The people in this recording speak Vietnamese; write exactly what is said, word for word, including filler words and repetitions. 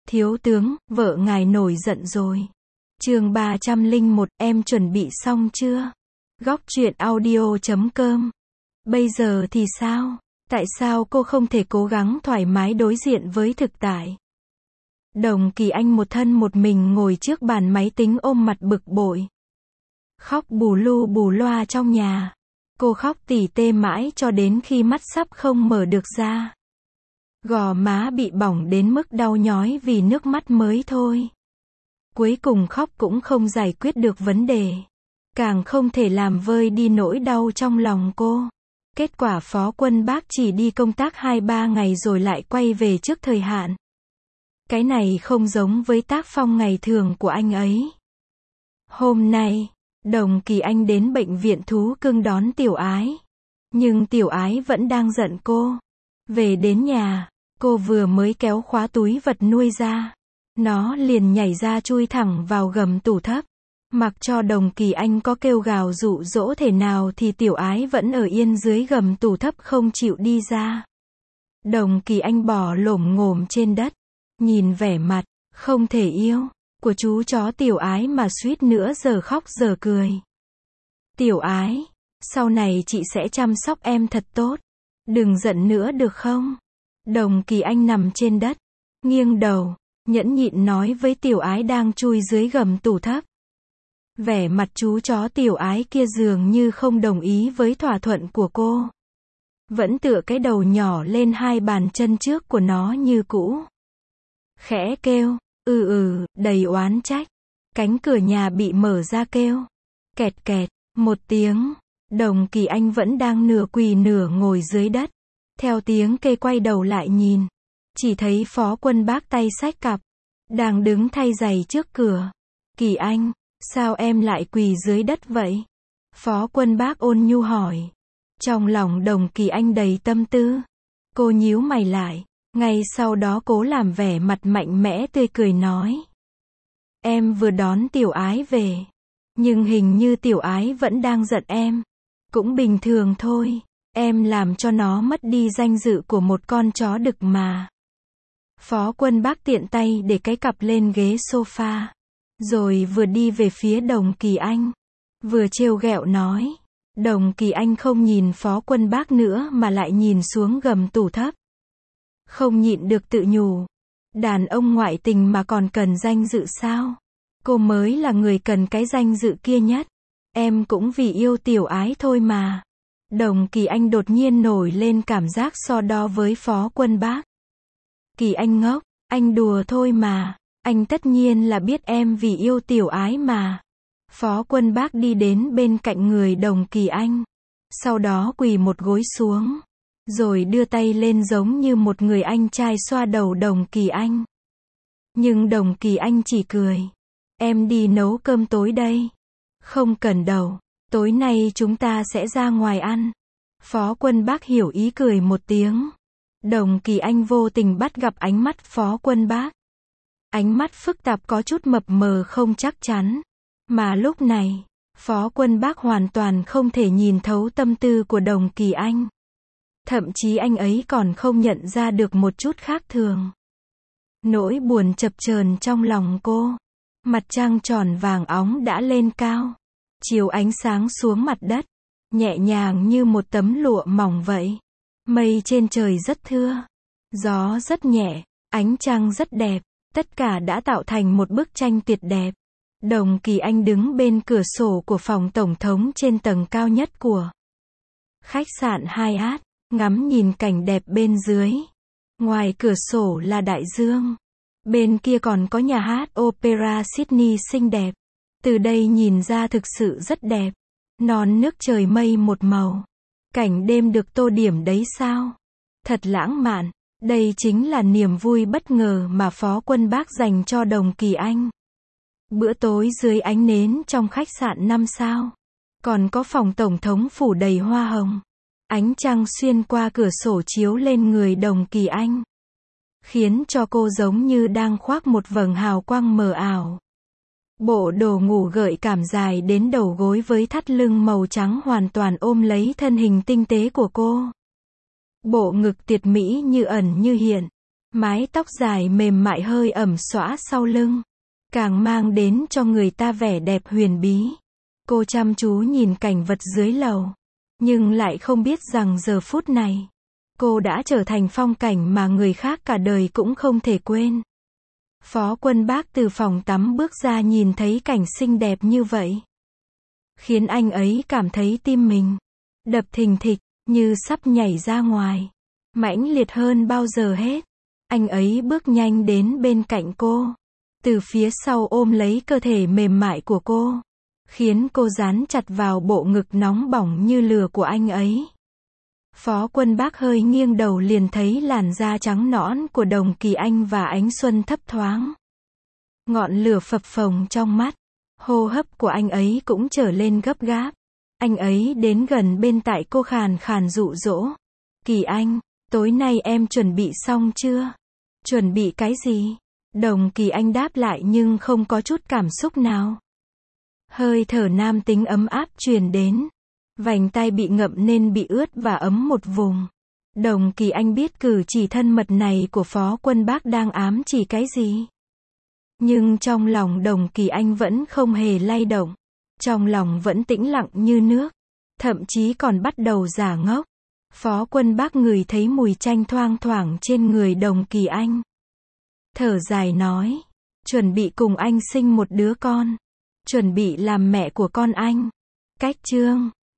Thiếu tướng, vợ ngài nổi giận rồi. Chương ba trăm lẻ một, em chuẩn bị xong chưa? Góc truyện audio chấm com. Bây giờ thì sao? Tại sao cô không thể cố gắng thoải mái đối diện với thực tại? Đồng Kỳ Anh một thân một mình ngồi trước bàn máy tính ôm mặt bực bội. Khóc bù lu bù loa trong nhà. Cô khóc tỉ tê mãi cho đến khi mắt sắp không mở được ra. Gò má bị bỏng đến mức đau nhói vì nước mắt mới thôi. Cuối cùng khóc cũng không giải quyết được vấn đề. Càng không thể làm vơi đi nỗi đau trong lòng cô. Kết quả Phó Quân Bác chỉ đi công tác hai ba ngày rồi lại quay về trước thời hạn. Cái này không giống với tác phong ngày thường của anh ấy. Hôm nay, Đồng Kỳ Anh đến bệnh viện thú cưng đón Tiểu Ái. Nhưng Tiểu Ái vẫn đang giận cô. Về đến nhà, cô vừa mới kéo khóa túi vật nuôi ra. Nó liền nhảy ra chui thẳng vào gầm tủ thấp. Mặc cho Đồng Kỳ Anh có kêu gào dụ dỗ thế nào thì Tiểu Ái vẫn ở yên dưới gầm tủ thấp không chịu đi ra. Đồng Kỳ Anh bò lổm ngổm trên đất. Nhìn vẻ mặt, không thể yêu, của chú chó Tiểu Ái mà suýt nữa giờ khóc giờ cười. Tiểu Ái, sau này chị sẽ chăm sóc em thật tốt. Đừng giận nữa được không? Đồng Kỳ Anh nằm trên đất, nghiêng đầu, nhẫn nhịn nói với Tiểu Ái đang chui dưới gầm tủ thấp. Vẻ mặt chú chó Tiểu Ái kia dường như không đồng ý với thỏa thuận của cô. Vẫn tựa cái đầu nhỏ lên hai bàn chân trước của nó như cũ. Khẽ kêu, ừ ừ, đầy oán trách. Cánh cửa nhà bị mở ra kêu. Kẹt kẹt, một tiếng. Đồng Kỳ Anh vẫn đang nửa quỳ nửa ngồi dưới đất. Theo tiếng kêu quay đầu lại nhìn. Chỉ thấy Phó Quân Bác tay xách cặp. Đang đứng thay giày trước cửa. Kỳ Anh, sao em lại quỳ dưới đất vậy? Phó Quân Bác ôn nhu hỏi. Trong lòng Đồng Kỳ Anh đầy tâm tư. Cô nhíu mày lại. Ngay sau đó cố làm vẻ mặt mạnh mẽ tươi cười nói. Em vừa đón Tiểu Ái về. Nhưng hình như Tiểu Ái vẫn đang giận em. Cũng bình thường thôi. Em làm cho nó mất đi danh dự của một con chó đực mà. Phó Quân Bác tiện tay để cái cặp lên ghế sofa. Rồi vừa đi về phía Đồng Kỳ Anh. Vừa trêu ghẹo nói. Đồng Kỳ Anh không nhìn Phó Quân Bác nữa mà lại nhìn xuống gầm tủ thấp. Không nhịn được tự nhủ. Đàn ông ngoại tình mà còn cần danh dự sao? Cô mới là người cần cái danh dự kia nhất. Em cũng vì yêu Tiểu Ái thôi mà. Đồng Kỳ Anh đột nhiên nổi lên cảm giác so đo với Phó Quân Bác. Kỳ Anh ngốc, anh đùa thôi mà. Anh tất nhiên là biết em vì yêu Tiểu Ái mà. Phó Quân Bác đi đến bên cạnh người Đồng Kỳ Anh. Sau đó quỳ một gối xuống. Rồi đưa tay lên giống như một người anh trai xoa đầu Đồng Kỳ Anh. Nhưng Đồng Kỳ Anh chỉ cười. Em đi nấu cơm tối đây. Không cần đâu. Tối nay chúng ta sẽ ra ngoài ăn. Phó Quân Bác hiểu ý cười một tiếng. Đồng Kỳ Anh vô tình bắt gặp ánh mắt Phó Quân Bác. Ánh mắt phức tạp có chút mập mờ không chắc chắn. Mà lúc này, Phó Quân Bác hoàn toàn không thể nhìn thấu tâm tư của Đồng Kỳ Anh. Thậm chí anh ấy còn không nhận ra được một chút khác thường. Nỗi buồn chập chờn trong lòng cô. Mặt trăng tròn vàng óng đã lên cao. Chiếu ánh sáng xuống mặt đất. Nhẹ nhàng như một tấm lụa mỏng vậy. Mây trên trời rất thưa. Gió rất nhẹ. Ánh trăng rất đẹp. Tất cả đã tạo thành một bức tranh tuyệt đẹp. Đồng Kỳ Anh đứng bên cửa sổ của phòng tổng thống trên tầng cao nhất của khách sạn Hyatt. Ngắm nhìn cảnh đẹp bên dưới. Ngoài cửa sổ là đại dương. Bên kia còn có nhà hát Opera Sydney xinh đẹp. Từ đây nhìn ra thực sự rất đẹp. Non nước trời mây một màu. Cảnh đêm được tô điểm đấy sao? Thật lãng mạn. Đây chính là niềm vui bất ngờ mà Phó Quân Bác dành cho Đồng Kỳ Anh. Bữa tối dưới ánh nến trong khách sạn năm sao. Còn có phòng tổng thống phủ đầy hoa hồng. Ánh trăng xuyên qua cửa sổ chiếu lên người Đồng Kỳ Anh. Khiến cho cô giống như đang khoác một vầng hào quang mờ ảo. Bộ đồ ngủ gợi cảm dài đến đầu gối với thắt lưng màu trắng hoàn toàn ôm lấy thân hình tinh tế của cô. Bộ ngực tuyệt mỹ như ẩn như hiện. Mái tóc dài mềm mại hơi ẩm xõa sau lưng, càng mang đến cho người ta vẻ đẹp huyền bí. Cô chăm chú nhìn cảnh vật dưới lầu, nhưng lại không biết rằng giờ phút này, cô đã trở thành phong cảnh mà người khác cả đời cũng không thể quên. Phó Quân Bác từ phòng tắm bước ra nhìn thấy cảnh xinh đẹp như vậy, khiến anh ấy cảm thấy tim mình đập thình thịch, như sắp nhảy ra ngoài. Mãnh liệt hơn bao giờ hết, anh ấy bước nhanh đến bên cạnh cô, từ phía sau ôm lấy cơ thể mềm mại của cô, khiến cô dán chặt vào bộ ngực nóng bỏng như lửa của anh ấy. Phó Quân Bác hơi nghiêng đầu liền thấy làn da trắng nõn của Đồng Kỳ Anh và ánh xuân thấp thoáng. Ngọn lửa phập phồng trong mắt, hô hấp của anh ấy cũng trở lên gấp gáp. Anh ấy đến gần bên tai cô khàn khàn dụ dỗ. Kỳ Anh, tối nay em chuẩn bị xong chưa? Chuẩn bị cái gì? Đồng Kỳ Anh đáp lại nhưng không có chút cảm xúc nào. Hơi thở nam tính ấm áp truyền đến. Vành tai bị ngậm nên bị ướt và ấm một vùng. Đồng Kỳ Anh biết cử chỉ thân mật này của Phó Quân Bác đang ám chỉ cái gì. Nhưng trong lòng Đồng Kỳ Anh vẫn không hề lay động. Trong lòng vẫn tĩnh lặng như nước. Thậm chí còn bắt đầu giả ngốc. Phó Quân Bác ngửi thấy mùi chanh thoang thoảng trên người Đồng Kỳ Anh. Thở dài nói. Chuẩn bị cùng anh sinh một đứa con. Chuẩn bị làm mẹ của con anh. Cách chương